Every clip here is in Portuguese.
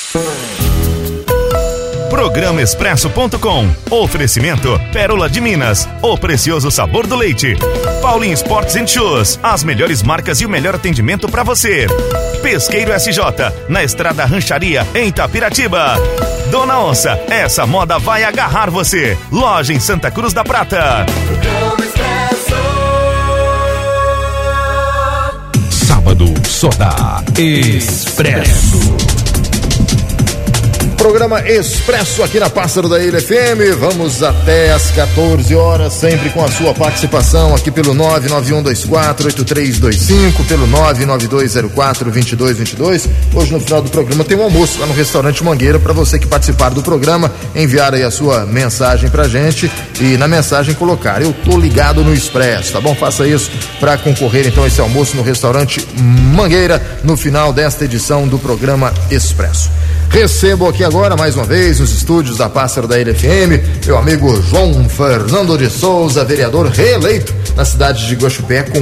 Programa Expresso.com. Oferecimento Pérola de Minas, o precioso sabor do leite. Paulinho Sports & Shoes, as melhores marcas e o melhor atendimento para você. Pesqueiro SJ, na Estrada Rancharia, em Itapiratiba. Dona Onça, essa moda vai agarrar você. Loja em Santa Cruz da Prata. Sábado só dá Expresso. Programa Expresso aqui na Pássaro da Ilha FM. Vamos até às 14 horas, sempre com a sua participação aqui pelo 991248325, pelo 992042222. Hoje no final do programa tem um almoço lá no restaurante Mangueira para você que participar do programa, enviar aí a sua mensagem pra gente e na mensagem colocar: eu tô ligado no Expresso, tá bom? Faça isso para concorrer então a esse almoço no restaurante Mangueira no final desta edição do programa Expresso. Recebo aqui agora, mais uma vez, nos estúdios da Pássaro da Ilha FM, meu amigo João Fernando de Souza, vereador reeleito na cidade de Guaxupé com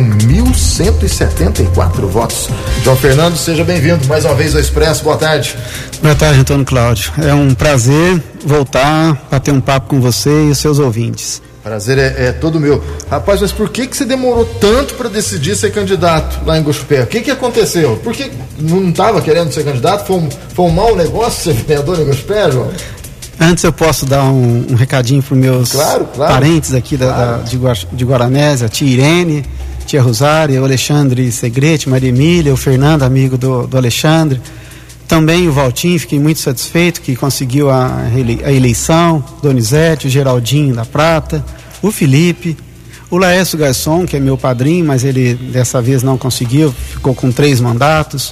1.174 votos. João Fernando, seja bem-vindo mais uma vez ao Expresso, boa tarde. Boa tarde, Antônio Cláudio. É um prazer voltar a ter um papo com você e os seus ouvintes. Prazer é todo meu. Rapaz, mas por que você demorou tanto para decidir ser candidato lá em Guaxupé? O que aconteceu? Por que não estava querendo ser candidato? Foi um mau negócio ser vereador em Guaxupé, João? Antes eu posso dar um recadinho para os meus parentes aqui de Guaranésia, a tia Irene, tia Rosária, o Alexandre Segrete, Maria Emília, o Fernando, amigo do Alexandre. Também o Valtinho, fiquei muito satisfeito que conseguiu a eleição, Donizete, o Geraldinho da Prata, o Felipe, o Laércio Garçom, que é meu padrinho, mas ele dessa vez não conseguiu, ficou com 3 mandatos.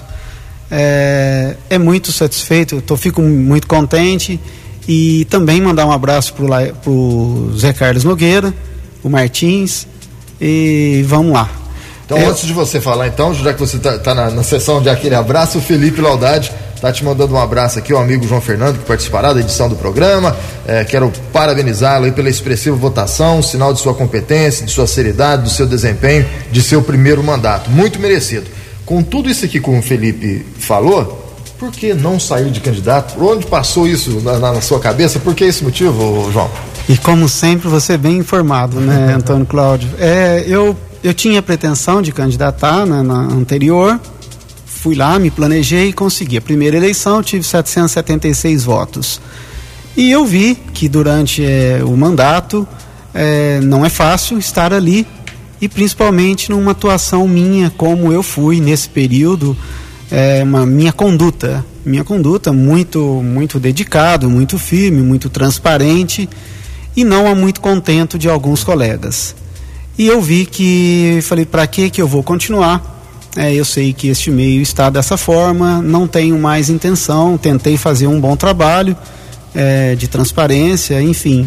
É muito satisfeito, fico muito contente. E também mandar um abraço pro Zé Carlos Nogueira, o Martins, e vamos lá. Então, antes de você falar, então, já que você tá na sessão de aquele abraço, o Felipe Laudade tá te mandando um abraço aqui, o amigo João Fernando, que participará da edição do programa. Quero parabenizá-lo aí pela expressiva votação, sinal de sua competência, de sua seriedade, do seu desempenho, de seu primeiro mandato. Muito merecido. Com tudo isso aqui que o Felipe falou, por que não sair de candidato? Por onde passou isso na sua cabeça? Por que esse motivo, João? E como sempre, você é bem informado, né, Antônio Cláudio? Eu tinha pretensão de candidatar na anterior, fui lá, me planejei e consegui. A primeira eleição eu tive 776 votos. E eu vi que durante o mandato não é fácil estar ali, e principalmente numa atuação minha, como eu fui nesse período, minha conduta muito, muito dedicado, muito firme, muito transparente, e não há muito contento de alguns colegas. E eu vi falei, para que eu vou continuar? Eu sei que este meio está dessa forma, não tenho mais intenção, tentei fazer um bom trabalho de transparência, enfim,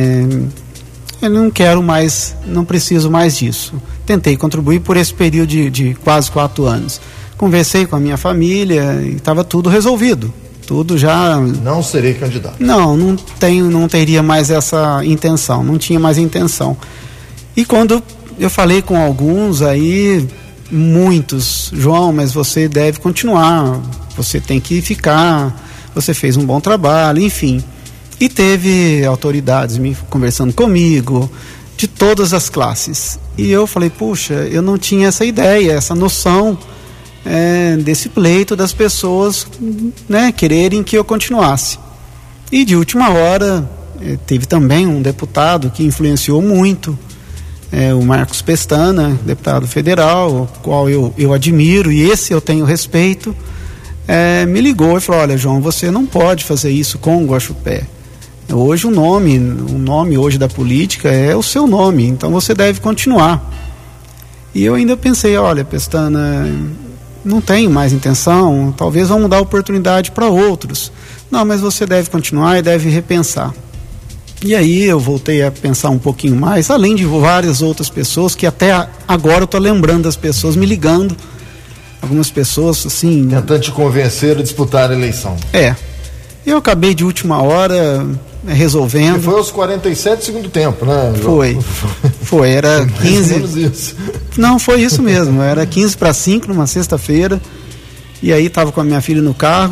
eu não quero mais, não preciso mais disso. Tentei contribuir por esse período de quase 4 anos. Conversei com a minha família e estava tudo resolvido. Tudo já... Não serei candidato. Não teria mais essa intenção, não tinha mais intenção. E quando eu falei com alguns aí, muitos, João, mas você deve continuar, você tem que ficar, você fez um bom trabalho, enfim. E teve autoridades conversando comigo, de todas as classes. E eu falei, puxa, eu não tinha essa ideia, essa noção desse pleito das pessoas, né, quererem que eu continuasse. E de última hora, teve também um deputado que influenciou muito, o Marcos Pestana, deputado federal, o qual eu admiro e esse eu tenho respeito, me ligou e falou, olha, João, você não pode fazer isso com o Guaxupé. Hoje o nome hoje da política é o seu nome, então você deve continuar. E eu ainda pensei, olha, Pestana, não tenho mais intenção, talvez vamos dar oportunidade para outros. Não, mas você deve continuar e deve repensar. E aí eu voltei a pensar um pouquinho mais, além de várias outras pessoas, que até agora eu estou lembrando das pessoas me ligando, algumas pessoas assim... Tentando te convencer a disputar a eleição. Eu acabei de última hora resolvendo... E foi aos 47 do segundo tempo, né, João? Foi, era 15... menos isso. Não, foi isso mesmo, era 15 para 5 numa sexta-feira, e aí estava com a minha filha no carro,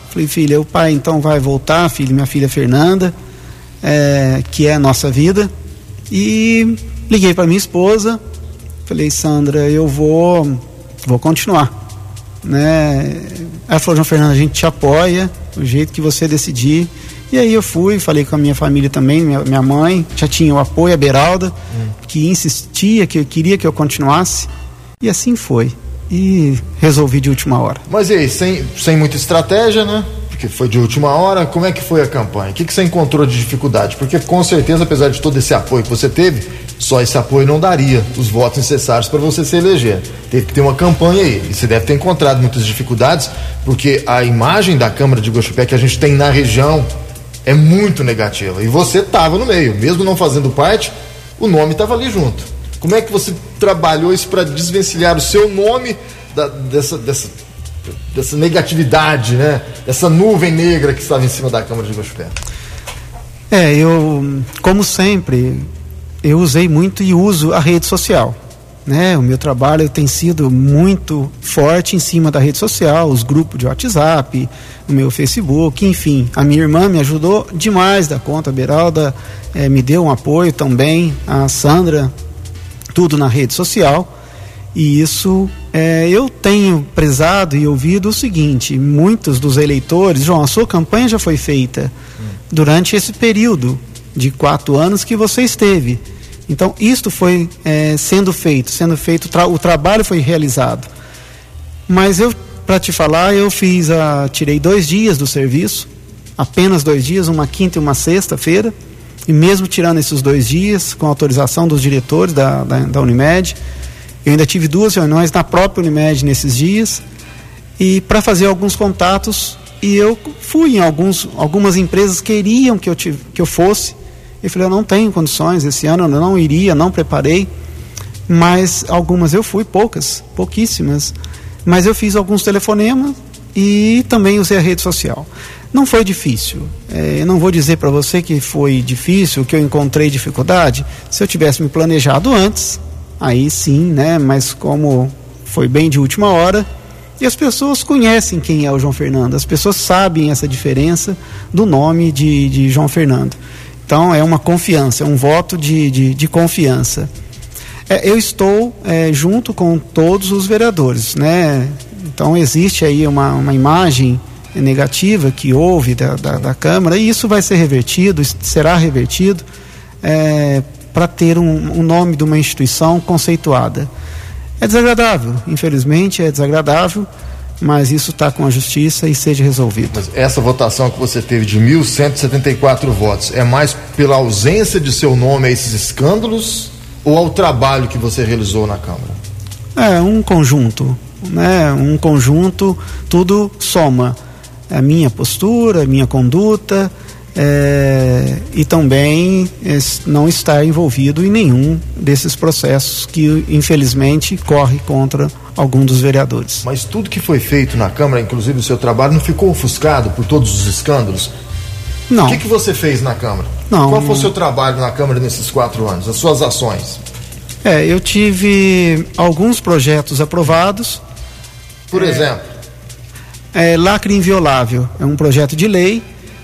Falei, filha, o pai então vai voltar, filho, minha filha Fernanda, que é a nossa vida. E liguei para minha esposa, falei, Sandra, eu vou continuar, né? Ela falou, João Fernando, a gente te apoia, do jeito que você decidir. E aí eu fui, falei com a minha família também, minha mãe, já tinha o apoio, a Beralda, que insistia, que queria que eu continuasse, e assim foi. E resolvi de última hora. Mas e aí, sem muita estratégia, né? Porque foi de última hora, como é que foi a campanha? O que você encontrou de dificuldade? Porque com certeza, apesar de todo esse apoio que você teve, só esse apoio não daria os votos necessários para você se eleger. Teve que ter uma campanha aí, e você deve ter encontrado muitas dificuldades, porque a imagem da Câmara de Guaxupé que a gente tem na região é muito negativa, e você estava no meio, mesmo não fazendo parte, o nome estava ali junto. Como é que você trabalhou isso para desvencilhar o seu nome dessa negatividade, né? Dessa nuvem negra que estava em cima da Câmara de Guaxupé? Eu, como sempre, eu usei muito e uso a rede social, né? O meu trabalho tem sido muito forte em cima da rede social, os grupos de WhatsApp, o meu Facebook, enfim. A minha irmã me ajudou demais da conta, a Beralda me deu um apoio também, a Sandra, tudo na rede social. E isso eu tenho prezado e ouvido o seguinte, muitos dos eleitores, João, a sua campanha já foi feita durante esse período de 4 anos que você esteve. Então, isto foi sendo feito, o trabalho foi realizado. Mas para te falar, tirei 2 dias do serviço, apenas 2 dias, uma quinta e uma sexta-feira, e mesmo tirando esses 2 dias, com autorização dos diretores da Unimed, eu ainda tive 2 reuniões na própria Unimed nesses dias, e para fazer alguns contatos, e eu fui em algumas empresas queriam que eu fosse. Eu falei, eu não tenho condições, esse ano eu não iria, não preparei, mas algumas eu fui, pouquíssimas, mas eu fiz alguns telefonemas e também usei a rede social. Não foi difícil, eu não vou dizer para você que foi difícil, que eu encontrei dificuldade. Se eu tivesse me planejado antes, aí sim, né? Mas como foi bem de última hora, e as pessoas conhecem quem é o João Fernando, as pessoas sabem essa diferença do nome de João Fernando. Então é uma confiança, é um voto de confiança. Eu estou junto com todos os vereadores, né? Então existe aí uma imagem negativa que houve da Câmara, e isso vai ser revertido, será revertido, para ter um nome de uma instituição conceituada. É desagradável, infelizmente é desagradável, mas isso está com a justiça e seja resolvido. Mas essa votação que você teve de 1.174 votos é mais pela ausência de seu nome a esses escândalos ou ao trabalho que você realizou na Câmara? É um conjunto, né? Um conjunto, tudo soma. A minha postura, a minha conduta, e também não estar envolvido em nenhum desses processos que infelizmente corre contra algum dos vereadores. Mas tudo que foi feito na Câmara, inclusive o seu trabalho, não ficou ofuscado por todos os escândalos? Não. O que você fez na Câmara? Não. Qual foi o seu trabalho na Câmara nesses 4 anos, as suas ações? Eu tive alguns projetos aprovados. Por exemplo? Lacre inviolável, é um projeto de lei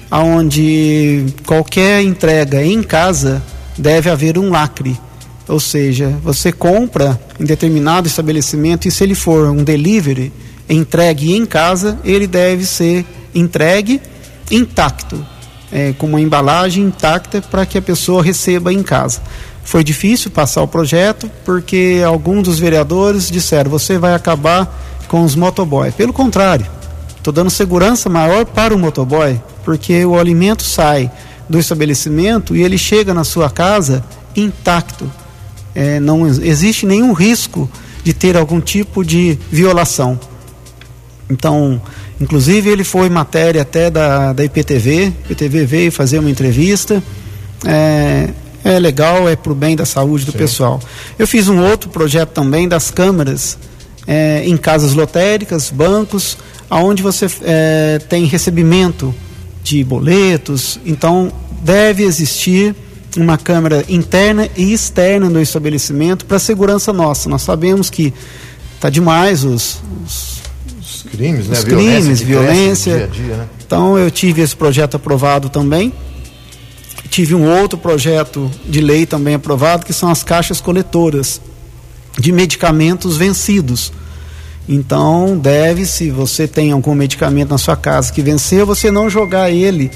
onde qualquer entrega em casa deve haver um lacre, ou seja, você compra em determinado estabelecimento e se ele for um delivery entregue em casa, ele deve ser entregue intacto, com uma embalagem intacta para que a pessoa receba em casa. Foi difícil passar o projeto porque alguns dos vereadores disseram, você vai acabar com os motoboy. Pelo contrário, estou dando segurança maior para o motoboy, porque o alimento sai do estabelecimento e ele chega na sua casa intacto. Não existe nenhum risco de ter algum tipo de violação. Então, inclusive ele foi matéria até da IPTV, a IPTV veio fazer uma entrevista, é legal, é para o bem da saúde do Sim. pessoal. Eu fiz um outro projeto também das câmaras em casas lotéricas, bancos, onde você tem recebimento de boletos, então deve existir uma câmara interna e externa no estabelecimento para segurança nossa. Nós sabemos que está demais crimes, né? Os crimes, violência. Dia a dia, né? Então eu tive esse projeto aprovado também. Tive um outro projeto de lei também aprovado, que são as caixas coletoras de medicamentos vencidos. Então se você tem algum medicamento na sua casa que venceu, você não jogar ele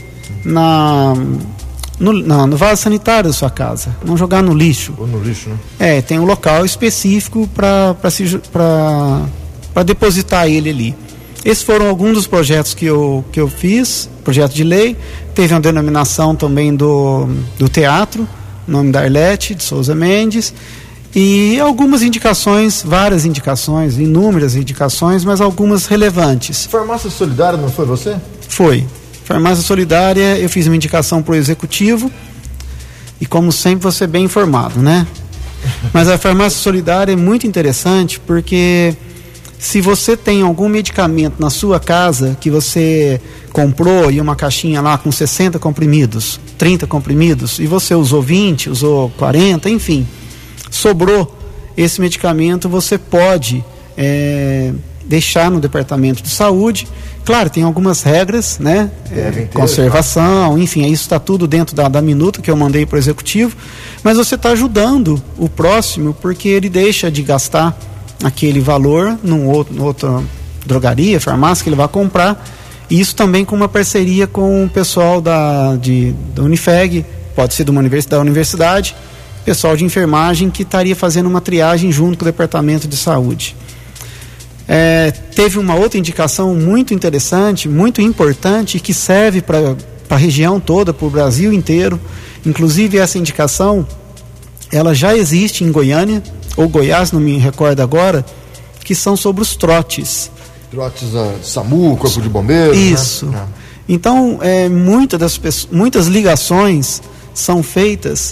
no vaso sanitário da sua casa, não jogar no lixo. Ou no lixo, né? Tem um local específico para depositar ele ali. Esses foram alguns dos projetos que eu fiz, projeto de lei. Teve uma denominação também do teatro, nome da Arlete de Souza Mendes, e algumas indicações, várias indicações, inúmeras indicações, mas algumas relevantes. Farmácia Solidária não foi você? Foi. Farmácia Solidária, eu fiz uma indicação para o executivo, e como sempre você bem informado, né? Mas a Farmácia Solidária é muito interessante, porque se você tem algum medicamento na sua casa que você comprou e uma caixinha lá com 60 comprimidos, 30 comprimidos, e você usou 20, usou 40, enfim, sobrou esse medicamento, você pode deixar no departamento de saúde. Claro, tem algumas regras, né? Conservação, enfim, isso está tudo dentro da minuta que eu mandei para o executivo, mas você está ajudando o próximo, porque ele deixa de gastar aquele valor numa outra drogaria, farmácia que ele vai comprar, e isso também com uma parceria com o pessoal da Unifeg, pode ser da universidade, pessoal de enfermagem que estaria fazendo uma triagem junto com o departamento de saúde. Teve uma outra indicação muito interessante, muito importante, que serve para a região toda, para o Brasil inteiro. Inclusive essa indicação, ela já existe em Goiânia, ou Goiás, não me recordo agora, que são sobre os trotes. Trotes SAMU, Corpo de Bombeiros. Isso. Né? Então, muitas ligações são feitas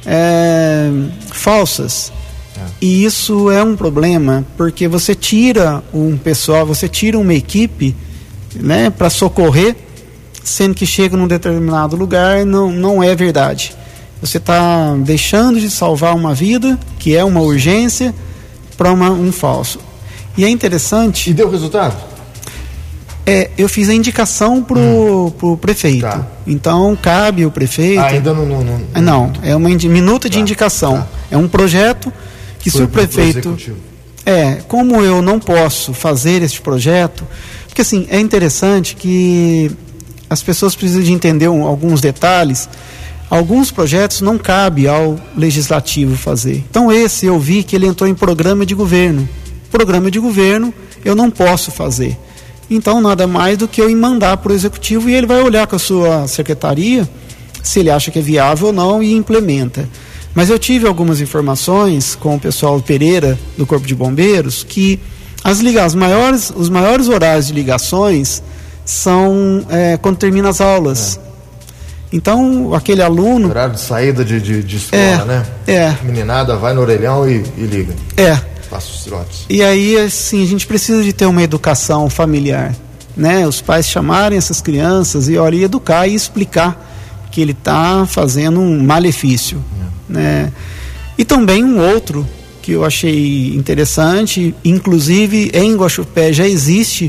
falsas. E isso é um problema, porque você tira um pessoal, você tira uma equipe, né, para socorrer, sendo que chega num determinado lugar, não é verdade. Você está deixando de salvar uma vida, que é uma urgência, para um falso. E é interessante... E deu resultado? Eu fiz a indicação pro prefeito. Tá. Então, cabe o prefeito... ainda não... Não, é uma minuta de indicação. Tá. É um projeto que se o prefeito... como eu não posso fazer este projeto... Porque, assim, é interessante que as pessoas precisam de entender alguns detalhes. Alguns projetos não cabe ao legislativo fazer. Então esse eu vi que ele entrou em programa de governo. Programa de governo eu não posso fazer. Então nada mais do que eu mandar para o executivo, e ele vai olhar com a sua secretaria se ele acha que é viável ou não e implementa. Mas eu tive algumas informações com o pessoal Pereira do Corpo de Bombeiros que os maiores horários de ligações são quando termina as aulas. Então, aquele aluno... Horário de saída de escola, né? Meninada vai no orelhão e liga. Passa os trotes. E aí, assim, a gente precisa de ter uma educação familiar, né? Os pais chamarem essas crianças e educar e explicar que ele está fazendo um malefício, né? E também um outro que eu achei interessante, inclusive em Guaxupé já existe...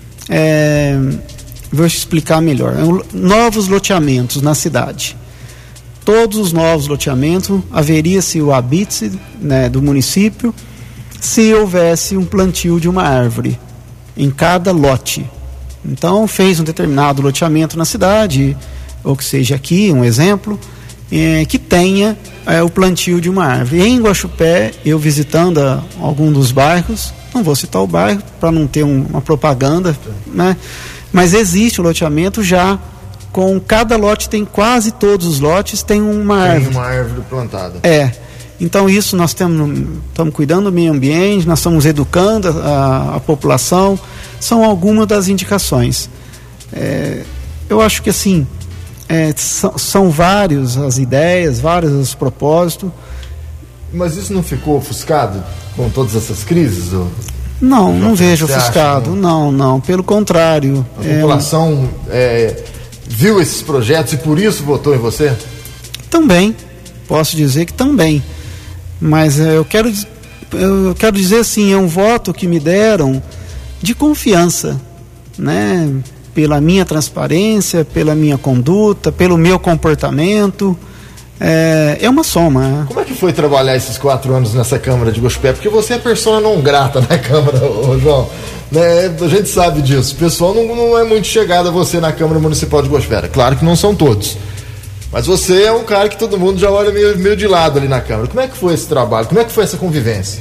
Vou explicar melhor. Novos loteamentos na cidade. Todos os novos loteamentos, haveria-se o habite, né, do município, se houvesse um plantio de uma árvore em cada lote. Então, fez um determinado loteamento na cidade, ou que seja aqui, um exemplo, que tenha o plantio de uma árvore. Em Guaxupé, eu visitando algum dos bairros, não vou citar o bairro para não ter uma propaganda, né? Mas existe o loteamento já, com cada lote, quase todos os lotes tem uma árvore. Tem uma árvore plantada. Então isso nós estamos cuidando do meio ambiente, nós estamos educando a população, são algumas das indicações. Eu acho que assim, são várias as ideias, vários os propósitos. Mas isso não ficou ofuscado com todas essas crises? Não vejo ofuscado, não, pelo contrário. A população viu esses projetos e por isso votou em você? Também, posso dizer que também, mas eu quero dizer assim, é um voto que me deram de confiança, né? Pela minha transparência, pela minha conduta, pelo meu comportamento. É uma soma. Como é que foi trabalhar esses 4 anos nessa Câmara de Guaxupé? Porque você é persona não grata na Câmara, João. Né? A gente sabe disso. O pessoal não é muito chegado a você na Câmara Municipal de Guaxupé. Claro que não são todos. Mas você é um cara que todo mundo já olha meio de lado ali na Câmara. Como é que foi esse trabalho? Como é que foi essa convivência?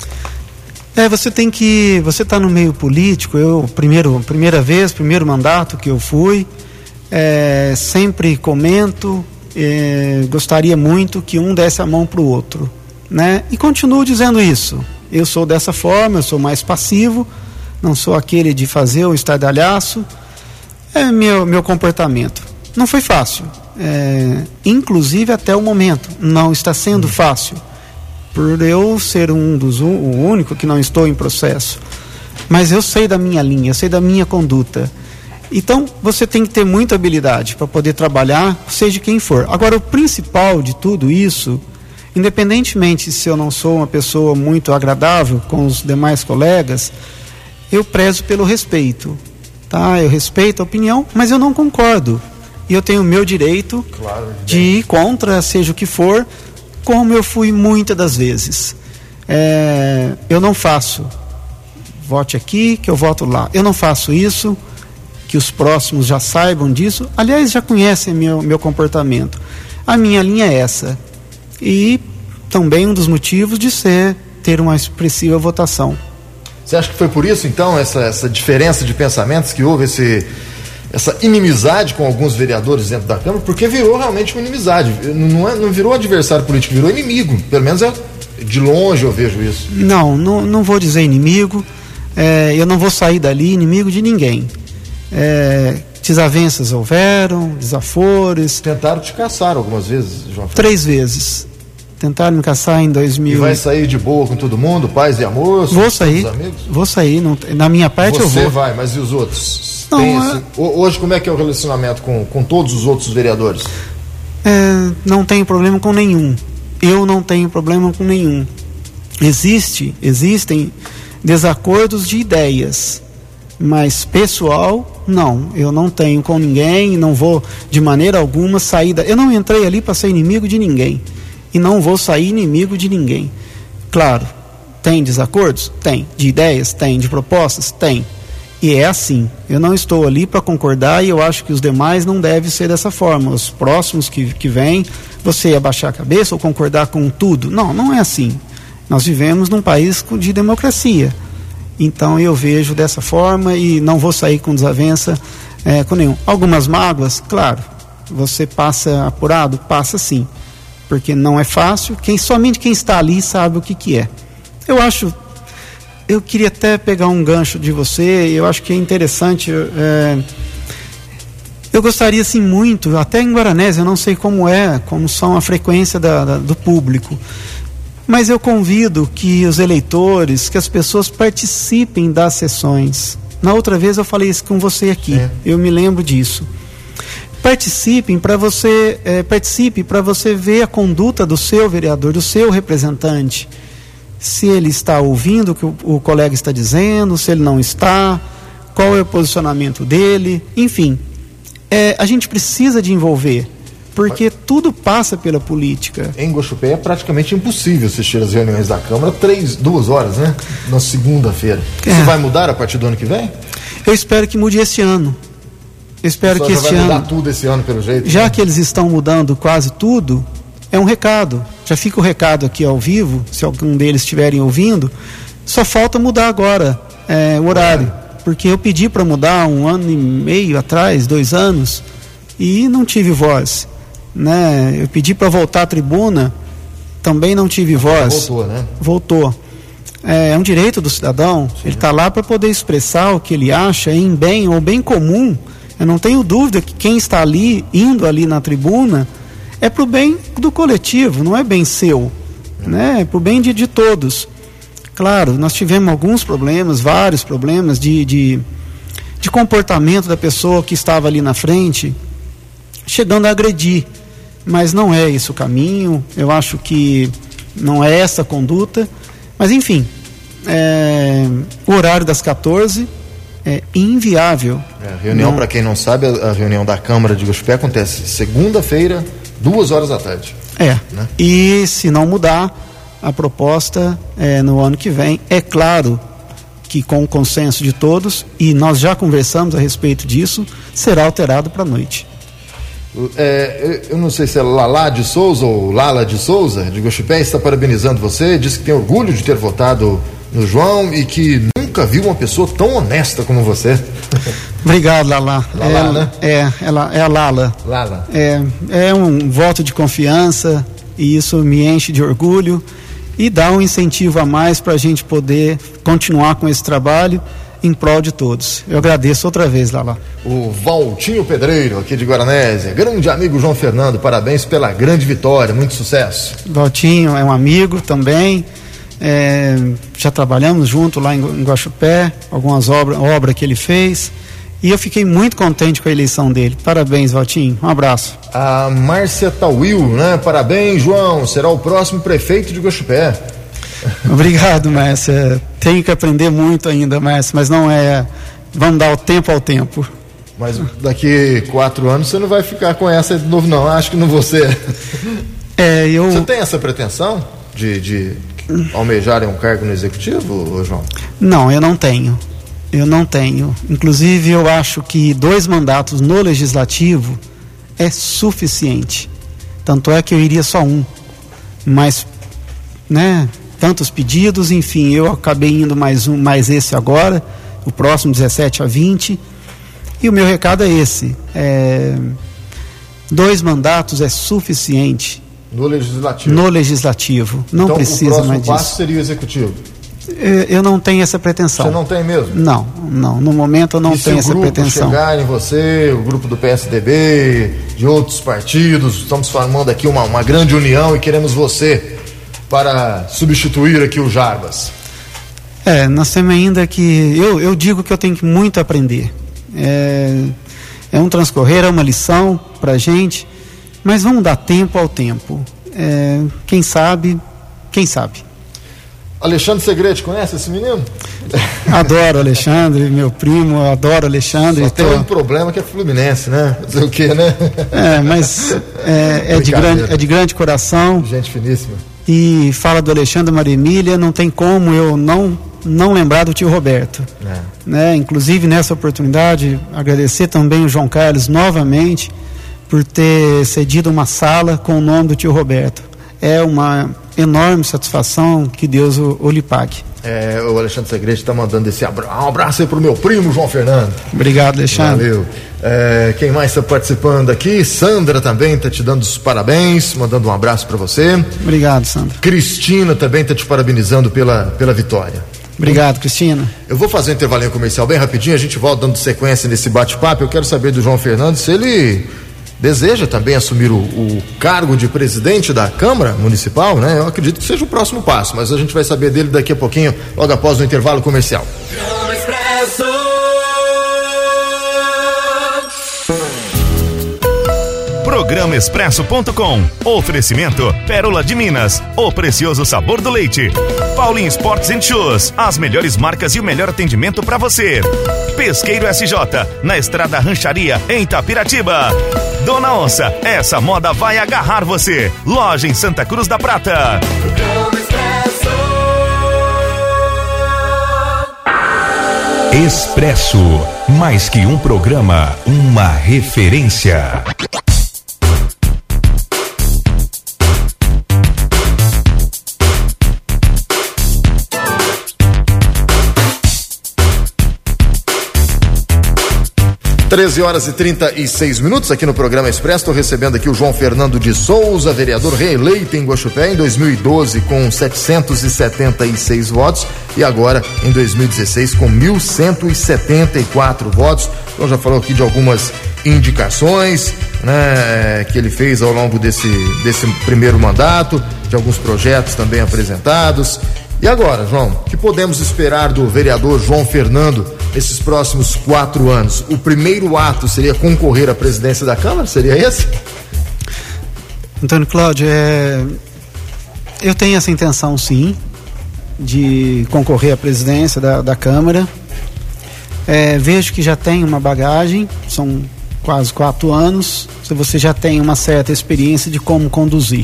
Você está no meio político. Primeiro mandato que eu fui, sempre comento, gostaria muito que um desse a mão para o outro, né? E continuo dizendo isso. Eu sou dessa forma, eu sou mais passivo, não sou aquele de fazer o estardalhaço. É meu comportamento. Não foi fácil, inclusive até o momento não está sendo fácil, por eu ser o único que não estou em processo, mas eu sei da minha linha, eu sei da minha conduta. Então você tem que ter muita habilidade para poder trabalhar, seja quem for. Agora, o principal de tudo isso, independentemente se eu não sou uma pessoa muito agradável com os demais colegas, eu prezo pelo respeito, tá? Eu respeito a opinião, mas eu não concordo. E eu tenho o meu direito de ir contra, seja o que for, como eu fui muitas das vezes. Eu não faço, vote aqui que eu voto lá. Eu não faço isso, que os próximos já saibam disso. Aliás, já conhecem meu comportamento. A minha linha é essa. E também um dos motivos de ter uma expressiva votação. Você acha que foi por isso, então, essa diferença de pensamentos que houve, essa inimizade com alguns vereadores dentro da Câmara? Porque virou realmente uma inimizade. Não virou adversário político, virou inimigo. Pelo menos de longe eu vejo isso. Não vou dizer inimigo. Eu não vou sair dali inimigo de ninguém. Desavenças houveram, desafores. Tentaram te caçar algumas vezes, João? 3 vezes. Tentaram me caçar em 2000. E vai sair de boa com todo mundo, paz e amor? Vou sair. Vou sair. Na minha parte eu vou. Você vai, mas e os outros? Não, hoje como é que é o relacionamento com todos os outros vereadores? Não tenho problema com nenhum. Eu não tenho problema com nenhum. Existem desacordos de ideias, mas pessoal, não. Eu não tenho com ninguém, não vou de maneira alguma sair eu não entrei ali para ser inimigo de ninguém e não vou sair inimigo de ninguém. Claro, tem desacordos? Tem. De ideias? Tem. De propostas? Tem. E é assim, eu não estou ali para concordar e eu acho que os demais não devem ser dessa forma. Os próximos que vêm, você abaixar a cabeça ou concordar com tudo. Não é assim. Nós vivemos num país de democracia. Então eu vejo dessa forma e não vou sair com desavença com nenhum. Algumas mágoas, claro, você passa apurado? Passa sim. Porque não é fácil, somente quem está ali sabe o que é. Eu queria até pegar um gancho de você, eu acho que é interessante, eu gostaria assim muito, até em Guaranésia, eu não sei como são a frequência do público, mas eu convido que os eleitores, que as pessoas participem das sessões. Na outra vez eu falei isso com você aqui, eu me lembro disso. Participe para você ver a conduta do seu vereador, do seu representante. Se ele está ouvindo o que o colega está dizendo, se ele não está, qual é o posicionamento dele, enfim. A gente precisa de envolver, porque tudo passa pela política. Em Guaxupé é praticamente impossível assistir as reuniões da Câmara 2 horas, né? Na segunda-feira. Isso vai mudar a partir do ano que vem? Eu espero que mude este ano. Eu espero que este ano... vai mudar tudo esse ano pelo jeito? Já que eles estão mudando quase tudo, é um recado. Já fica o recado aqui ao vivo, se algum deles estiverem ouvindo. Só falta mudar agora o horário. Porque eu pedi para mudar 1 ano e meio atrás, 2 anos, e não tive voz. Né? Eu pedi para voltar à tribuna, também não tive voz. Voltou, né? Voltou. É um direito do cidadão. Sim. Ele está lá para poder expressar o que ele acha em bem ou bem comum. Eu não tenho dúvida que quem está ali, indo ali na tribuna, é para o bem do coletivo, não é bem seu, né? É para o bem de todos. Claro, nós tivemos alguns problemas, vários problemas de comportamento da pessoa que estava ali na frente, chegando a agredir, mas não é esse o caminho. Eu acho que não é essa a conduta, mas enfim, o horário das 14 é inviável. A reunião, para quem não sabe, a reunião da Câmara de Guaxupé acontece segunda-feira, 14h. Né? E se não mudar a proposta no ano que vem, é claro que com o consenso de todos, e nós já conversamos a respeito disso, será alterado para a noite. Eu não sei se é Lala de Souza ou Lala de Souza, de Guaxupé, está parabenizando você, diz que tem orgulho de ter votado no João e que nunca viu uma pessoa tão honesta como você. Obrigado, Lala. Lala, né? É a Lala. Lala. É um voto de confiança e isso me enche de orgulho e dá um incentivo a mais para a gente poder continuar com esse trabalho em prol de todos. Eu agradeço outra vez, Lala. O Valtinho Pedreiro, aqui de Guaranésia, grande amigo João Fernando, parabéns pela grande vitória, muito sucesso. Valtinho é um amigo também, já trabalhamos junto lá em Guaxupé, algumas obras que ele fez, e eu fiquei muito contente com a eleição dele. Parabéns, Valtinho, um abraço. A Márcia Tawil, né? Parabéns, João, será o próximo prefeito de Guaxupé. Obrigado, Márcia. Tenho que aprender muito ainda, Márcia, mas não é. Vamos dar o tempo ao tempo. Mas daqui 4 anos você não vai ficar com essa de novo, não. Acho que não você. Você tem essa pretensão de almejar um cargo no executivo, João? Não, eu não tenho. Inclusive, eu acho que 2 mandatos no legislativo é suficiente. Tanto é que eu iria só um. Mas, né? Tantos pedidos, enfim, eu acabei indo mais esse agora, o próximo 17 a 20, e o meu recado é esse, 2 mandatos é suficiente. No legislativo, não então, precisa mais disso. O próximo passo seria o executivo? Eu não tenho essa pretensão. Você não tem mesmo? Não, no momento eu não tenho essa pretensão. Se o grupo chegar em você, o grupo do PSDB, de outros partidos, estamos formando aqui uma grande união e queremos você para substituir aqui o Jarbas. Nós temos ainda que... Eu digo que eu tenho que muito aprender. É um transcorrer, é uma lição para a gente, mas vamos dar tempo ao tempo. Quem sabe. Alexandre Segrete, conhece esse menino? Adoro Alexandre, meu primo, eu adoro Alexandre. Só tem um problema que é Fluminense, né? Fazer o quê, né? Mas é de grande coração. Gente finíssima. E fala do Alexandre, Maria Emília, não tem como eu não lembrar do tio Roberto. Né? Inclusive, nessa oportunidade, agradecer também o João Carlos novamente por ter cedido uma sala com o nome do tio Roberto. É uma enorme satisfação, que Deus o lhe pague. O Alexandre Segrete está mandando esse um abraço aí pro meu primo João Fernando. Obrigado, Alexandre. Valeu. Quem mais está participando aqui? Sandra também está te dando os parabéns, mandando um abraço para você. Obrigado, Sandra. Cristina também está te parabenizando pela vitória. Obrigado, Cristina. Eu vou fazer um intervalinho comercial bem rapidinho, a gente volta dando sequência nesse bate-papo. Eu quero saber do João Fernando se ele deseja também assumir o cargo de presidente da Câmara Municipal, né? Eu acredito que seja o próximo passo, mas a gente vai saber dele daqui a pouquinho, logo após o intervalo comercial. Programa Expresso.com. Oferecimento Pérola de Minas, o precioso sabor do leite. Paulinho Sports and Shoes, as melhores marcas e o melhor atendimento para você. Pesqueiro SJ, na Estrada Rancharia, em Itapiratiba. Dona Onça, essa moda vai agarrar você. Loja em Santa Cruz da Prata. Expresso, mais que um programa, uma referência. Às 13h36 aqui no programa Expresso. Estou recebendo aqui o João Fernando de Souza, vereador reeleito em Guaxupé em 2012 com 776 votos e agora em 2016 com 1.174 votos. Então já falou aqui de algumas indicações, né, que ele fez ao longo desse primeiro mandato, de alguns projetos também apresentados. E agora, João, o que podemos esperar do vereador João Fernando nesses próximos 4 anos? O primeiro ato seria concorrer à presidência da Câmara? Seria esse? Antônio Cláudio, eu tenho essa intenção, sim, de concorrer à presidência da Câmara. Vejo que já tem uma bagagem, são quase 4 anos, você já tem uma certa experiência de como conduzir.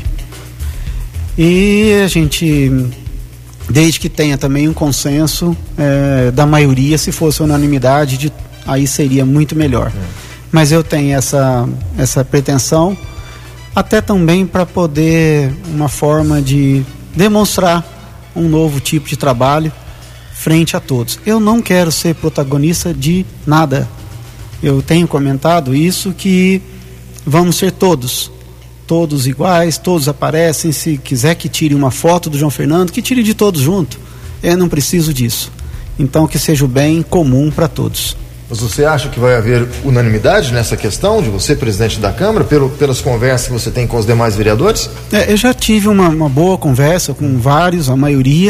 E a gente, desde que tenha também um consenso da maioria, se fosse unanimidade, aí seria muito melhor. Mas eu tenho essa pretensão, até também para poder, uma forma de demonstrar um novo tipo de trabalho frente a todos. Eu não quero ser protagonista de nada. Eu tenho comentado isso, que vamos ser todos iguais, todos aparecem. Se quiser que tire uma foto do João Fernando, que tire de todos junto. Eu não preciso disso. Então, que seja o bem comum para todos. Mas você acha que vai haver unanimidade nessa questão de você, presidente da Câmara, pelas conversas que você tem com os demais vereadores? Eu já tive uma boa conversa com vários, a maioria.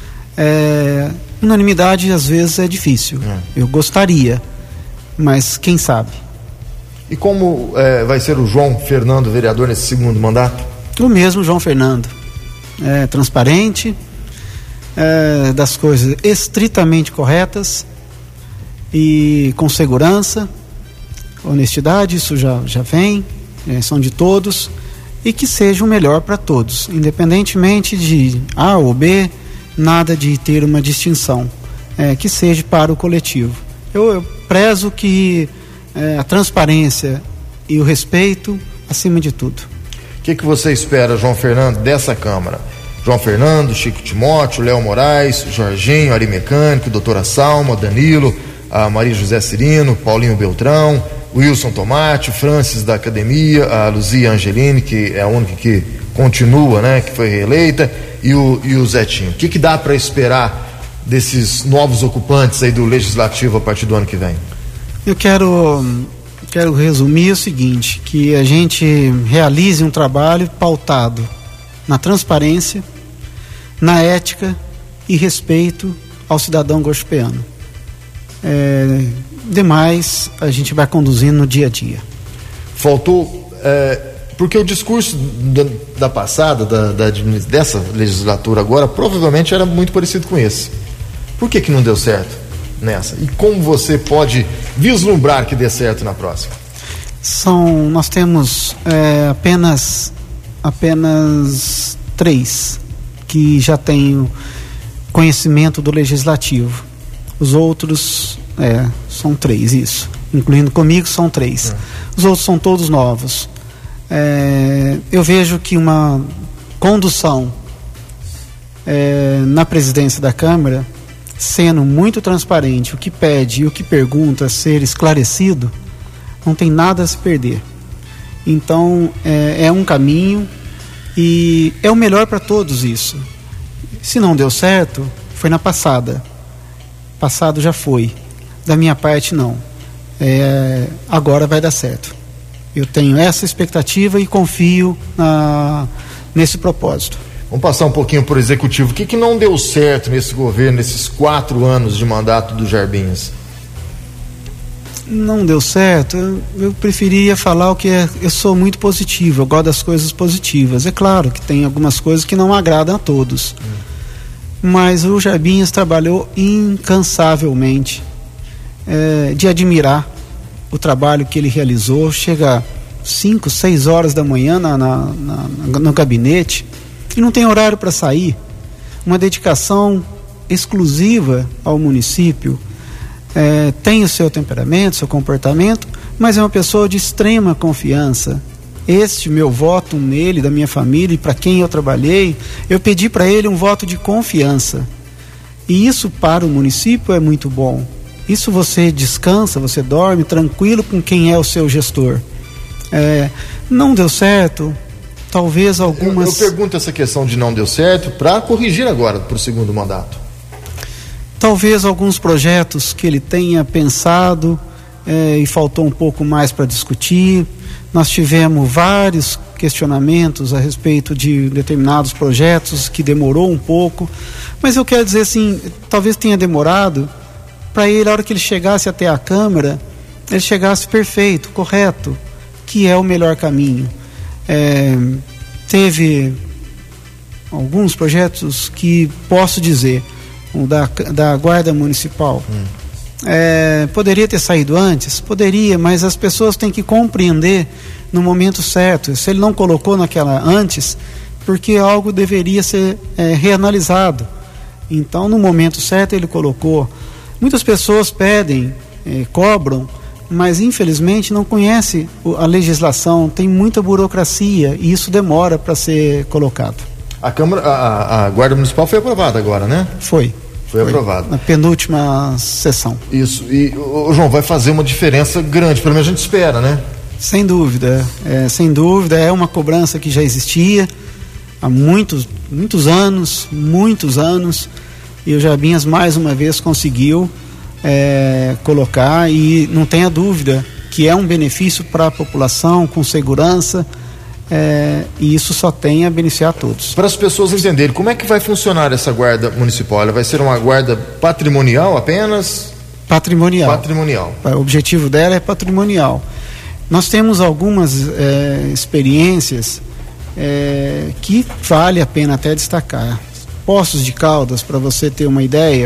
Unanimidade às vezes é difícil. Eu gostaria, mas quem sabe. E como vai ser o João Fernando vereador nesse segundo mandato? O mesmo João Fernando. Transparente, das coisas estritamente corretas e com segurança, honestidade, isso já vem, são de todos, e que seja o melhor para todos, independentemente de A ou B, nada de ter uma distinção, que seja para o coletivo. Eu prezo que a transparência e o respeito acima de tudo. O que você espera, João Fernando, dessa Câmara? João Fernando, Chico Timóteo, Léo Moraes, Jorginho, Ari Mecânico, doutora Salma, Danilo, a Maria José Cirino, Paulinho Beltrão, Wilson Tomate, Francis da Academia, a Luzia Angelini, que é a única que continua, né, que foi reeleita, e o Zetinho. O que dá para esperar desses novos ocupantes aí do Legislativo a partir do ano que vem? Eu quero resumir o seguinte, que a gente realize um trabalho pautado na transparência, na ética e respeito ao cidadão guaxupeano. Demais a gente vai conduzindo no dia a dia. Faltou, porque o discurso da passada, dessa legislatura agora, provavelmente era muito parecido com esse. Por que não deu certo nessa? E como você pode vislumbrar que dê certo na próxima? Nós temos apenas 3 que já têm conhecimento do legislativo. Os outros são 3, isso. Incluindo comigo, são 3. Os outros são todos novos. Eu vejo que uma condução na presidência da Câmara, sendo muito transparente, o que pede e o que pergunta ser esclarecido, não tem nada a se perder. Então, é um caminho e é o melhor para todos isso. Se não deu certo, foi na passada. Passado já foi. Da minha parte, não. Agora vai dar certo. Eu tenho essa expectativa e confio nesse propósito. Vamos passar um pouquinho por executivo. O que não deu certo nesse governo, nesses 4 anos de mandato do Jarbinhas? Não deu certo. Eu preferia falar o que eu sou muito positivo, eu gosto das coisas positivas. É claro que tem algumas coisas que não agradam a todos. Mas o Jarbinhas trabalhou incansavelmente, de admirar o trabalho que ele realizou. Chega 5, 6 horas da manhã no gabinete e não tem horário para sair. Uma dedicação exclusiva ao município. Tem o seu temperamento, seu comportamento, mas é uma pessoa de extrema confiança. Este meu voto nele, da minha família e para quem eu trabalhei, eu pedi para ele um voto de confiança. E isso para o município é muito bom. Isso você descansa, você dorme tranquilo com quem é o seu gestor. Não deu certo, talvez algumas... Eu pergunto essa questão de não deu certo para corrigir agora para o segundo mandato. Talvez alguns projetos que ele tenha pensado e faltou um pouco mais para discutir. Nós tivemos vários questionamentos a respeito de determinados projetos que demorou um pouco, mas eu quero dizer assim, talvez tenha demorado para ele, a hora que ele chegasse até a Câmara, ele chegasse perfeito, correto, que é o melhor caminho. Teve alguns projetos que posso dizer, o da Guarda Municipal, poderia ter saído antes? Poderia, mas as pessoas têm que compreender no momento certo. Se ele não colocou naquela antes, porque algo deveria ser reanalisado. Então, no momento certo, ele colocou. Muitas pessoas pedem, cobram, mas infelizmente não conhece a legislação, tem muita burocracia e isso demora para ser colocado. A Guarda Municipal foi aprovada agora, né? Foi aprovado. Na penúltima sessão. Isso. E, João, vai fazer uma diferença grande, pelo menos a gente espera, né? Sem dúvida. Sem dúvida, é uma cobrança que já existia há muitos anos, e o Jarbinhas mais uma vez conseguiu colocar, e não tenha dúvida que é um benefício para a população, com segurança, e isso só tem a beneficiar todos. Para as pessoas entenderem, como é que vai funcionar essa guarda municipal? Ela vai ser uma guarda patrimonial apenas? Patrimonial. O objetivo dela é patrimonial. Nós temos algumas experiências que vale a pena até destacar. Poços de Caldas, para você ter uma ideia,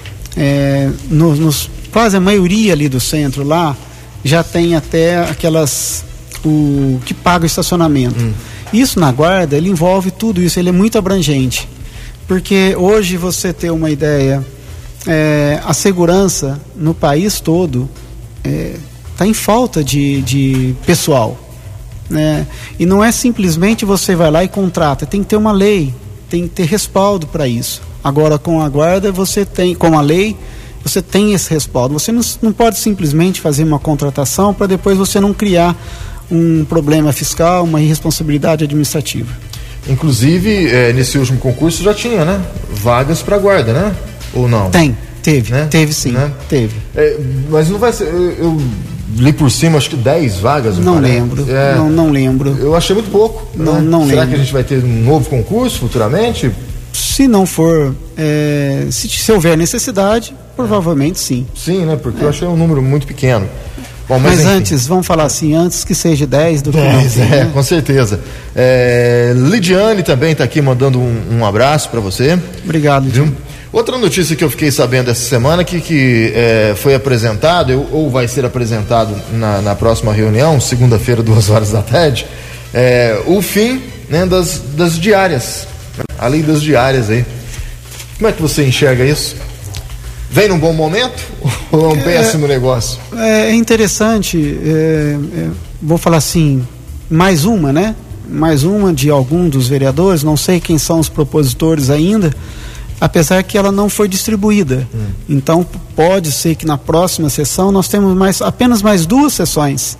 quase a maioria ali do centro lá já tem até aquelas que paga o estacionamento. Isso na guarda, ele envolve tudo isso, ele é muito abrangente, porque hoje, você ter uma ideia, a segurança no país todo está em falta de pessoal, né? E não é simplesmente você vai lá e contrata, tem que ter uma lei, tem que ter respaldo para isso. Agora, com a guarda, com a lei, você tem esse respaldo. Você não pode simplesmente fazer uma contratação para depois você não criar um problema fiscal, uma irresponsabilidade administrativa. Inclusive, nesse último concurso já tinha, né? Vagas para guarda, né? Ou não? Teve, né? Teve sim, né? Teve. Mas não vai ser... Eu li por cima, acho que 10 vagas. Não lembro, não lembro. Eu achei muito pouco. Não Será lembro. Que a gente vai ter um novo concurso futuramente? Se não for, se houver necessidade, provavelmente sim. Sim, né? Porque eu achei um número muito pequeno. Bom, mas antes, vamos falar assim, antes que seja 10 do que 10, né? Com certeza. Lidiane também está aqui mandando um abraço para você. Obrigado, Lidiane. Outra notícia que eu fiquei sabendo essa semana que foi apresentado, ou vai ser apresentado na próxima reunião, segunda-feira, 2h da tarde, o fim, né, das diárias, a lei das diárias aí. Como é que você enxerga isso? Vem num bom momento ou é um péssimo negócio? É interessante, vou falar assim, mais uma de algum dos vereadores, não sei quem são os propositores ainda, apesar que ela não foi distribuída. Então pode ser que na próxima sessão nós temos apenas mais 2 sessões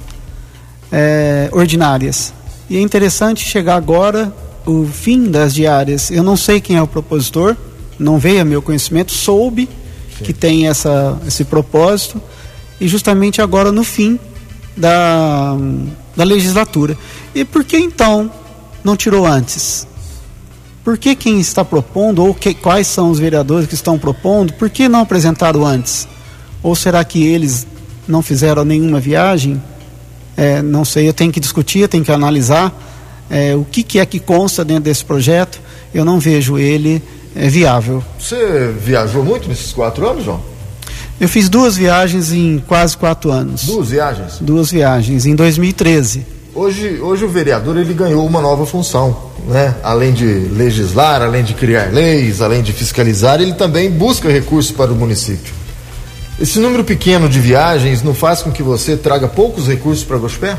ordinárias. E é interessante chegar agora o fim das diárias. Eu não sei quem é o propositor, não veio a meu conhecimento, soube que tem esse propósito, e justamente agora no fim da legislatura. E por que então não tirou antes? Por que quem está propondo, ou quais são os vereadores que estão propondo, por que não apresentaram antes? Ou será que eles não fizeram nenhuma viagem? Não sei, eu tenho que discutir, eu tenho que analisar o que é que consta dentro desse projeto. Eu não vejo ele viável. Você viajou muito nesses 4 anos, João? Eu fiz 2 viagens em quase 4 anos. 2 viagens? 2 viagens, em 2013. Hoje o vereador, ele ganhou uma nova função, né? Além de legislar, além de criar leis, além de fiscalizar, ele também busca recursos para o município. Esse número pequeno de viagens não faz com que você traga poucos recursos para Gospé?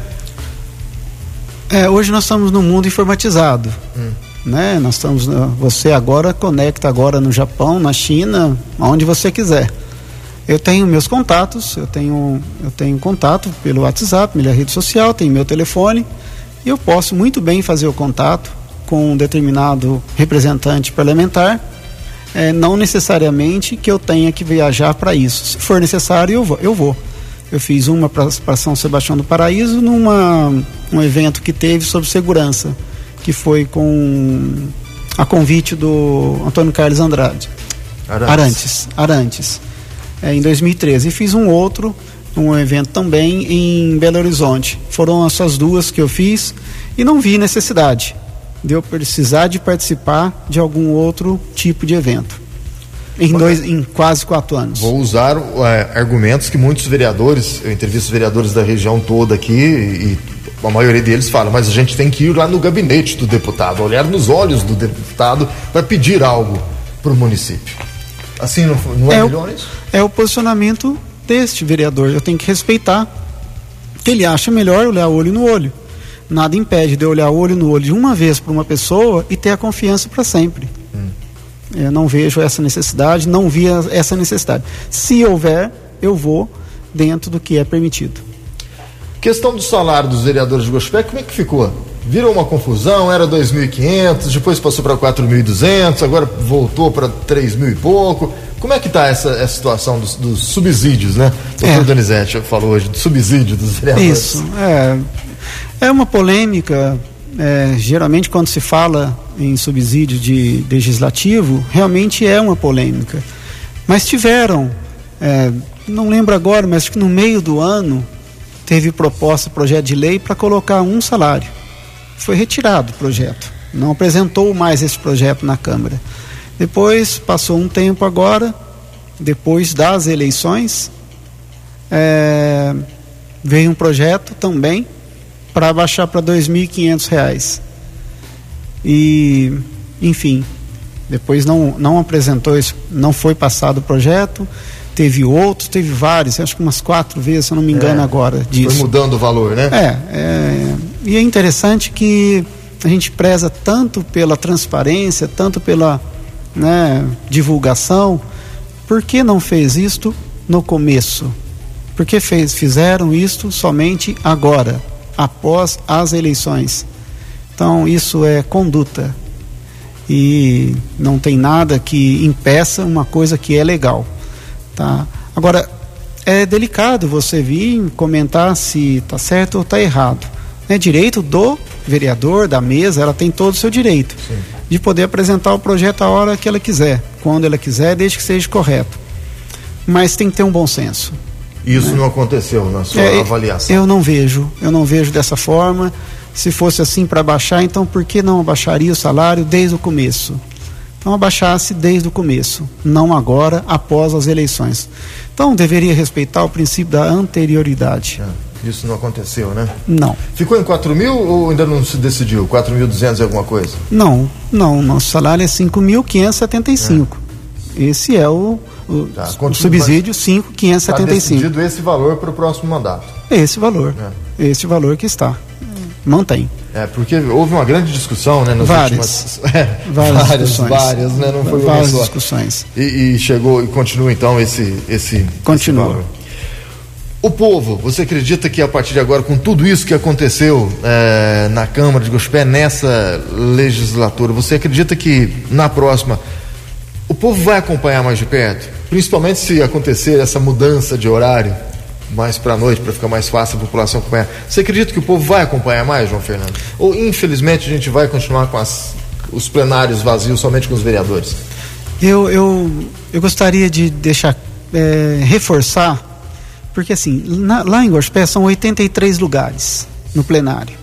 Hoje nós estamos num mundo informatizado, né? Você agora conecta agora no Japão, na China, aonde você quiser. Eu tenho meus contatos, eu tenho contato pelo WhatsApp, minha rede social, tenho meu telefone, e eu posso muito bem fazer o contato com um determinado representante parlamentar, não necessariamente que eu tenha que viajar para isso. Se for necessário, eu vou. Eu fiz uma para São Sebastião do Paraíso, um evento que teve sobre segurança, que foi com a convite do Antônio Carlos Andrade. Arantes. Em 2013, e fiz um evento também em Belo Horizonte. Foram essas 2 que eu fiz e não vi necessidade. de eu precisar de participar de algum outro tipo de evento. Em quase 4 anos. Vou usar argumentos que muitos vereadores, eu entrevisto vereadores da região toda aqui e a maioria deles fala, mas a gente tem que ir lá no gabinete do deputado, olhar nos olhos do deputado para pedir algo para o município. Assim não é melhor isso? É o posicionamento deste vereador. Eu tenho que respeitar que ele acha melhor olhar olho no olho. Nada impede de eu olhar olho no olho de uma vez para uma pessoa e ter a confiança para sempre. Eu não vejo essa necessidade, não via essa necessidade. Se houver, eu vou dentro do que é permitido. Questão do salário dos vereadores de Gospé, como é que ficou? Virou uma confusão, era 2.500, depois passou para 4.200, agora voltou para 3.000 e pouco. Como é que está essa situação dos subsídios, né? O doutor Donizete falou hoje do subsídio dos vereadores. Isso, é uma polêmica. Geralmente quando se fala em subsídio de legislativo, realmente é uma polêmica. Mas tiveram, não lembro agora, mas acho que no meio do ano teve projeto de lei para colocar um salário. Foi retirado o projeto, não apresentou mais esse projeto na Câmara. Depois, passou um tempo agora, depois das eleições, veio um projeto também para baixar para R$ 2.500. E, enfim, depois não apresentou isso, não foi passado o projeto, teve outros, teve vários, acho que umas 4 vezes, se eu não me engano agora disso. Foi mudando o valor, né? E é interessante que a gente preza tanto pela transparência, tanto pela divulgação. Por que não fez isto no começo? Por que fizeram isto somente agora, após as eleições? Então isso é conduta e não tem nada que impeça uma coisa que é legal, tá? Agora, é delicado você vir comentar se está certo ou está errado. É direito do vereador, da mesa, ela tem todo o seu direito. Sim. De poder apresentar o projeto a hora que ela quiser, quando ela quiser, desde que seja correto. Mas tem que ter um bom senso. Isso não aconteceu na sua avaliação? Eu não vejo dessa forma. Se fosse assim para abaixar, então por que não abaixaria o salário desde o começo? Então abaixasse desde o começo, não agora, após as eleições. Então deveria respeitar o princípio da anterioridade. Isso não aconteceu, né? Não. Ficou em 4.000 ou ainda não se decidiu? 4.200 alguma coisa? Não, nosso salário é 5.575. Esse é o subsídio 5.575. Está decidido esse valor para o próximo mandato? Esse valor que está. Mantém. Porque houve uma grande discussão, né? Várias Várias, né? Não foi várias discussões. E chegou e continua então esse valor. O povo, você acredita que a partir de agora, com tudo isso que aconteceu na Câmara de Gospé, nessa legislatura, você acredita que na próxima o povo vai acompanhar mais de perto? Principalmente se acontecer essa mudança de horário mais para a noite, para ficar mais fácil a população acompanhar. Você acredita que o povo vai acompanhar mais, João Fernando? Ou infelizmente a gente vai continuar com os plenários vazios somente com os vereadores? Eu gostaria de deixar reforçar, porque assim, lá em Gospé são 83 lugares no plenário.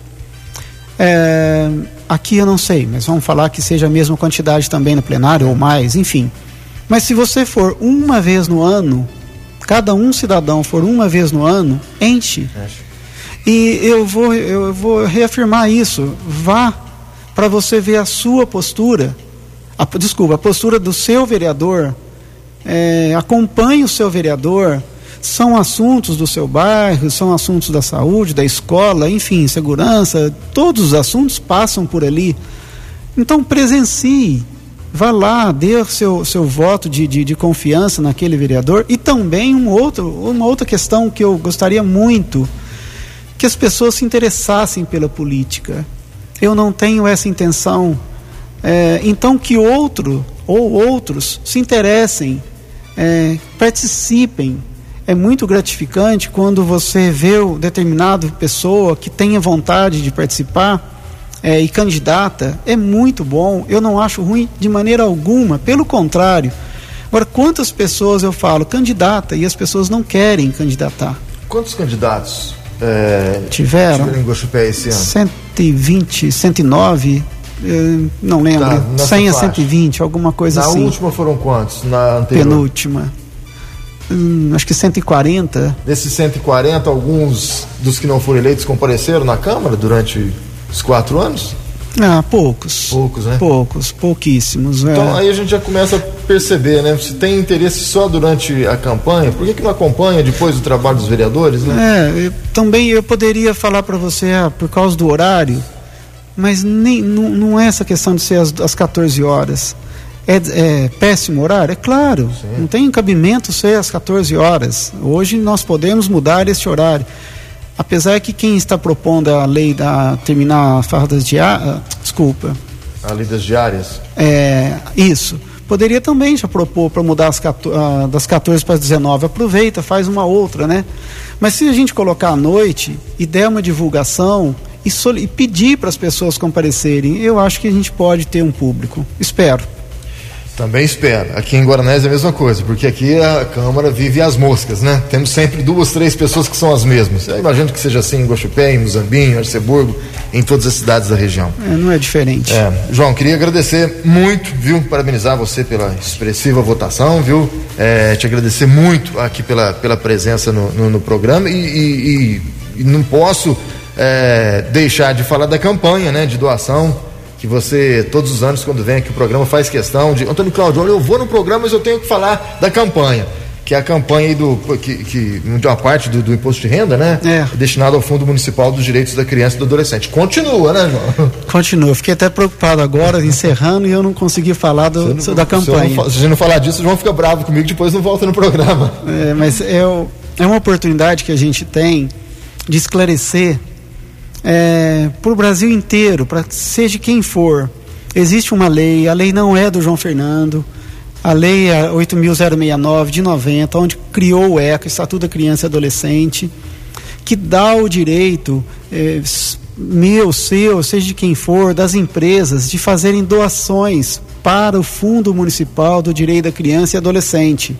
Aqui eu não sei, mas vamos falar que seja a mesma quantidade também no plenário ou mais, enfim. Mas se você for uma vez no ano, cada cidadão for uma vez no ano, enche. E eu vou reafirmar isso. Vá para você ver a sua postura, a postura do seu vereador. Acompanhe o seu vereador. São assuntos do seu bairro, são assuntos da saúde, da escola, enfim, segurança, todos os assuntos passam por ali. Então presencie, vá lá, dê o seu voto de confiança naquele vereador. E também uma outra questão que eu gostaria muito, que as pessoas se interessassem pela política. Eu não tenho essa intenção. Então que outros se interessem, participem. É muito gratificante quando você vê determinada pessoa que tenha vontade de participar e candidata. É muito bom, eu não acho ruim de maneira alguma, pelo contrário. Agora, quantas pessoas eu falo candidata e as pessoas não querem candidatar? Quantos candidatos tiveram em Gospé esse ano? 120, 109, não lembro, 100 a 120, alguma coisa assim. Na última foram quantos? Na anterior? Penúltima. Acho que 140. Desses 140, alguns dos que não foram eleitos compareceram na Câmara durante os 4 anos? Poucos. Poucos, né? Pouquíssimos. Então aí a gente já começa a perceber, né? Se tem interesse só durante a campanha, por que não acompanha depois do trabalho dos vereadores, né? Também eu poderia falar para você, por causa do horário, mas não é essa questão de ser às 14 horas. É péssimo horário? É claro. Sim. Não tem cabimento ser às 14 horas. Hoje nós podemos mudar esse horário. Apesar que quem está propondo a lei terminar as fardas diárias, a lei das diárias. Isso. Poderia também já propor para mudar das 14 para as 19. Aproveita, faz uma outra, né? Mas se a gente colocar à noite e der uma divulgação e pedir para as pessoas comparecerem, eu acho que a gente pode ter um público. Espero. Também espero. Aqui em Guaranés é a mesma coisa, porque aqui a Câmara vive às moscas, né? Temos sempre 2, 3 pessoas que são as mesmas. Eu imagino que seja assim em Guaxupé, em Muzambinho, em Arceburgo, em todas as cidades da região. Não é diferente. João, queria agradecer muito, viu? Parabenizar você pela expressiva votação, viu? Te agradecer muito aqui pela presença no programa e não posso deixar de falar da campanha, né? De doação, que você, todos os anos, quando vem aqui o programa, faz questão de... Antônio Cláudio, olha, eu vou no programa, mas eu tenho que falar da campanha, que é a campanha aí de uma parte do imposto de renda, né? Destinado ao Fundo Municipal dos Direitos da Criança e do Adolescente. Continua, né, João? Continua. Fiquei até preocupado agora, encerrando, e eu não consegui falar da campanha. Se a gente não falar disso, o João fica bravo comigo, depois não volta no programa. Mas é uma oportunidade que a gente tem de esclarecer para o Brasil inteiro, para seja quem for. Existe uma lei, a lei não é do João Fernando, a lei é 8.069 de 90, onde criou o ECA, Estatuto da Criança e Adolescente, que dá o direito, meu, seu, seja de quem for, das empresas, de fazerem doações para o Fundo Municipal do Direito da Criança e Adolescente.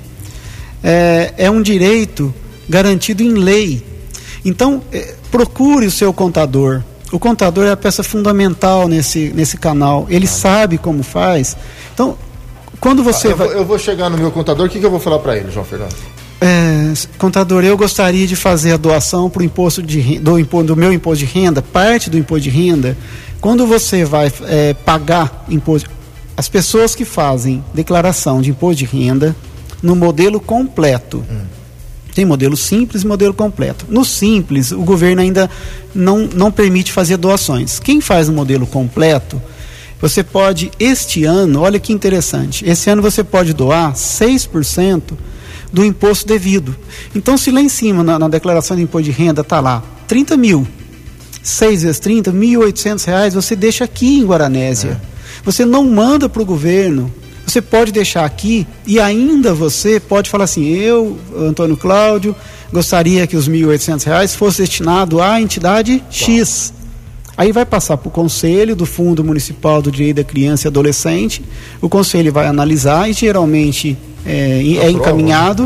É um direito garantido em lei. Então, procure o seu contador. O contador é a peça fundamental nesse canal. Ele sabe como faz. Então, quando você eu vou chegar no meu contador, o que eu vou falar para ele, João Fernando? Contador, eu gostaria de fazer a doação para o imposto do meu imposto de renda, parte do imposto de renda. Quando você vai pagar imposto, as pessoas que fazem declaração de imposto de renda no modelo completo, tem modelo simples e modelo completo. No simples, o governo ainda não permite fazer doações. Quem faz no modelo completo, você pode, este ano, olha que interessante, esse ano você pode doar 6% do imposto devido. Então, se lá em cima, na declaração de imposto de renda, está lá 30 mil, 6 vezes 30, R$ 1.800, você deixa aqui em Guaranésia. Você não manda para o governo. Você pode deixar aqui e ainda você pode falar assim: eu, Antônio Cláudio, gostaria que os R$ 1.800 fosse destinado à entidade X. Aí vai passar para o Conselho do Fundo Municipal do Direito da Criança e Adolescente, o Conselho vai analisar e geralmente é encaminhado.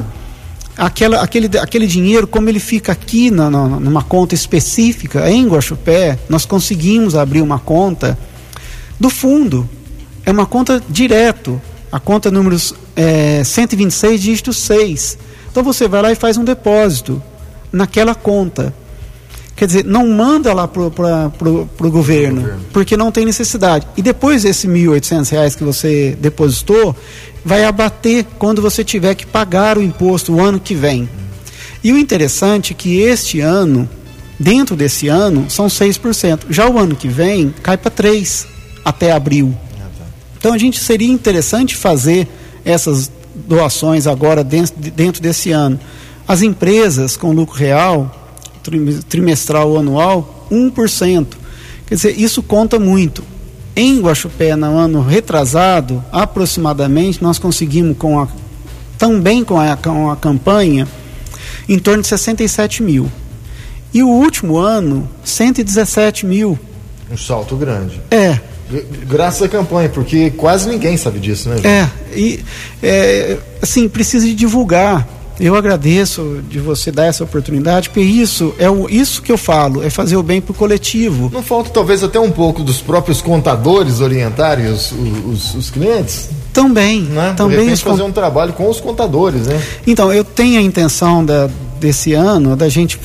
Aquele dinheiro, como ele fica aqui numa conta específica, em Guaxupé, nós conseguimos abrir uma conta do fundo. É uma conta direto, a conta número 126, dígito 6. Então você vai lá e faz um depósito naquela conta. Quer dizer, não manda lá pro governo, porque não tem necessidade. E depois esse R$ 1.800 que você depositou, vai abater quando você tiver que pagar o imposto o ano que vem. E o interessante é que este ano, dentro desse ano, são 6%. Já o ano que vem, cai para 3% até abril. Então a gente seria interessante fazer essas doações agora dentro desse ano. As empresas com lucro real, trimestral ou anual, 1%. Quer dizer, isso conta muito. Em Guaxupé, no ano retrasado, aproximadamente, nós conseguimos também com a campanha, em torno de 67 mil. E o último ano, 117 mil. Um salto grande. Graças à campanha, porque quase ninguém sabe disso, né, João? Assim, precisa de divulgar. eu agradeço de você dar essa oportunidade, porque isso que eu falo, é fazer o bem pro coletivo. Não falta talvez até um pouco dos próprios contadores orientarem os clientes? Também, né? Também. De repente fazer um trabalho com os contadores, né? Então, eu tenho a intenção desse ano, da gente,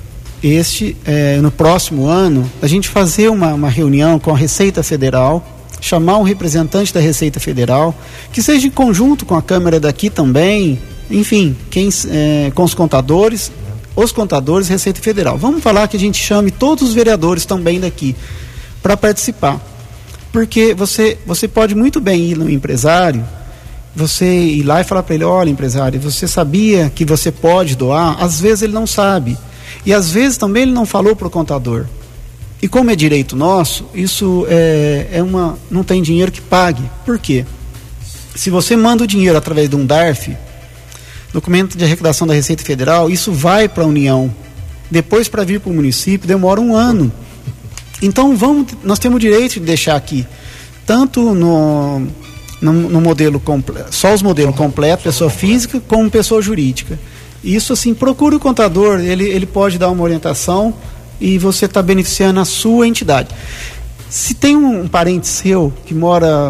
no próximo ano, a gente fazer uma reunião com a Receita Federal, chamar um representante da Receita Federal, que seja em conjunto com a Câmara daqui também, enfim, com os contadores, Receita Federal. Vamos falar que a gente chame todos os vereadores também daqui para participar. Porque você pode muito bem ir no empresário, você ir lá e falar para ele, olha, empresário, você sabia que você pode doar? Às vezes ele não sabe. E às vezes também ele não falou para o contador. E como é direito nosso, isso não tem dinheiro que pague. Por quê? Se você manda o dinheiro através de um DARF, documento de arrecadação da Receita Federal, isso vai para a União. Depois, para vir para o município, demora um ano. Então, nós temos o direito de deixar aqui, tanto no modelo completo, só os modelos completos, pessoa física, como pessoa jurídica. Isso, assim, procure o contador, ele pode dar uma orientação e você está beneficiando a sua entidade. Se tem um parente seu que mora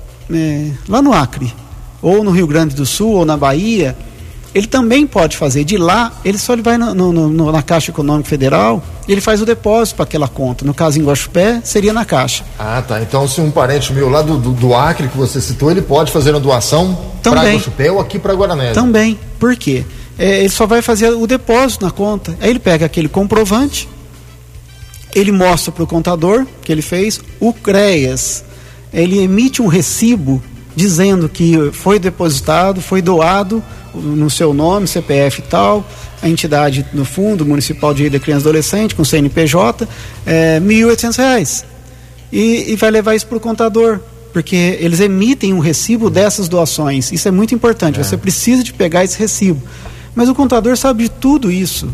lá no Acre, ou no Rio Grande do Sul, ou na Bahia, ele também pode fazer. De lá, ele vai na Caixa Econômica Federal, ele faz o depósito para aquela conta. No caso em Guaxupé, seria na Caixa. Ah, tá. Então, se um parente meu lá do Acre, que você citou, ele pode fazer uma doação para Guaxupé ou aqui para Guaranésia? Também. Por quê? Ele só vai fazer o depósito na conta. Aí ele pega aquele comprovante, ele mostra para o contador que ele fez, o CREAS, ele emite um recibo dizendo que foi depositado, foi doado no seu nome, CPF e tal, a entidade no Fundo Municipal de Direito da Criança e Adolescente, com CNPJ, R$1.800. E vai levar isso para o contador, porque eles emitem um recibo dessas doações. Isso é muito importante, você precisa de pegar esse recibo. Mas o contador sabe de tudo isso.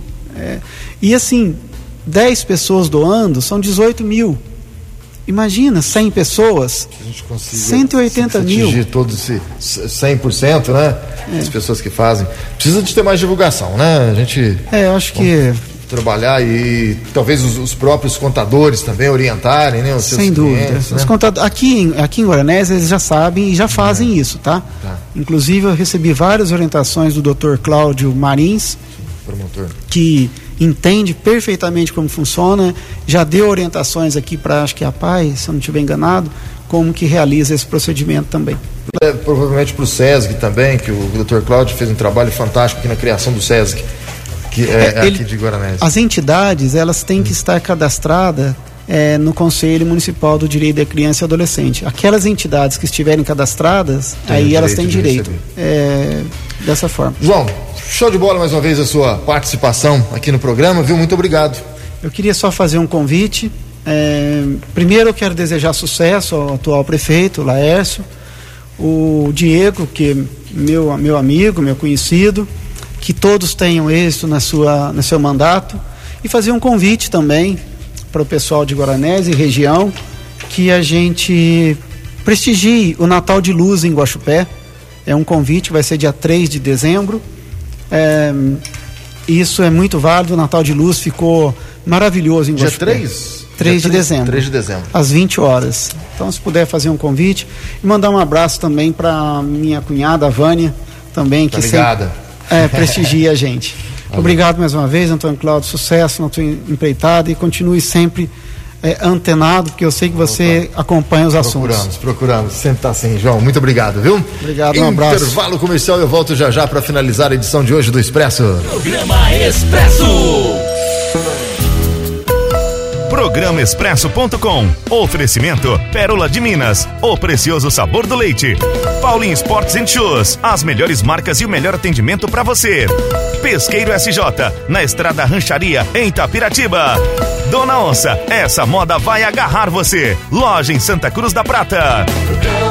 E assim, 10 pessoas doando são 18 mil. Imagina, 100 pessoas, a gente consiga 180 mil. Atingir todos esse 100%, né? As pessoas que fazem. Precisa de ter mais divulgação, né? A gente... eu acho que... trabalhar e talvez os próprios contadores também orientarem, né? Os seus sem dúvida. Clientes, né? Os contadores, aqui em Guaranésia eles já sabem e já fazem isso, tá? Inclusive eu recebi várias orientações do Dr. Cláudio Marins, promotor, que entende perfeitamente como funciona, já deu orientações aqui para, acho que a PAI, se eu não estiver enganado, como que realiza esse procedimento também. Provavelmente para o SESC também, que o Dr. Cláudio fez um trabalho fantástico aqui na criação do SESC, que aqui de Guaranésia. As entidades, elas têm que estar cadastradas no Conselho Municipal do Direito da Criança e Adolescente. Aquelas entidades que estiverem cadastradas, aí elas têm direito. Dessa forma. João, show de bola mais uma vez a sua participação aqui no programa, viu? Muito obrigado. Eu queria só fazer um convite. Primeiro eu quero desejar sucesso ao atual prefeito, Laércio, o Diego, que é meu amigo, meu conhecido, que todos tenham êxito no seu mandato, e fazer um convite também para o pessoal de Guaranésia e região, que a gente prestigie o Natal de Luz em Guaxupé. É um convite, vai ser dia 3 de dezembro. Isso é muito válido, o Natal de Luz ficou maravilhoso em Guaxupé. Dia 3 de dezembro. 3 de dezembro. Às 20 horas. Então, se puder fazer um convite, e mandar um abraço também para minha cunhada, a Vânia, também, que sempre prestigia a gente. Obrigado mais uma vez, Antônio Cláudio, sucesso na tua empreitada e continue sempre antenado, porque eu sei que você acompanha os assuntos. Procuramos, sempre tá assim, João, muito obrigado, viu? Obrigado, um abraço. Intervalo comercial, eu volto já para finalizar a edição de hoje do Expresso. Programa Expresso. Programa Expresso.com. Oferecimento Pérola de Minas, o precioso sabor do leite. Paulinho Sports and Shoes, as melhores marcas e o melhor atendimento para você. Pesqueiro SJ, na Estrada Rancharia, em Itapiratiba. Dona Onça, essa moda vai agarrar você. Loja em Santa Cruz da Prata.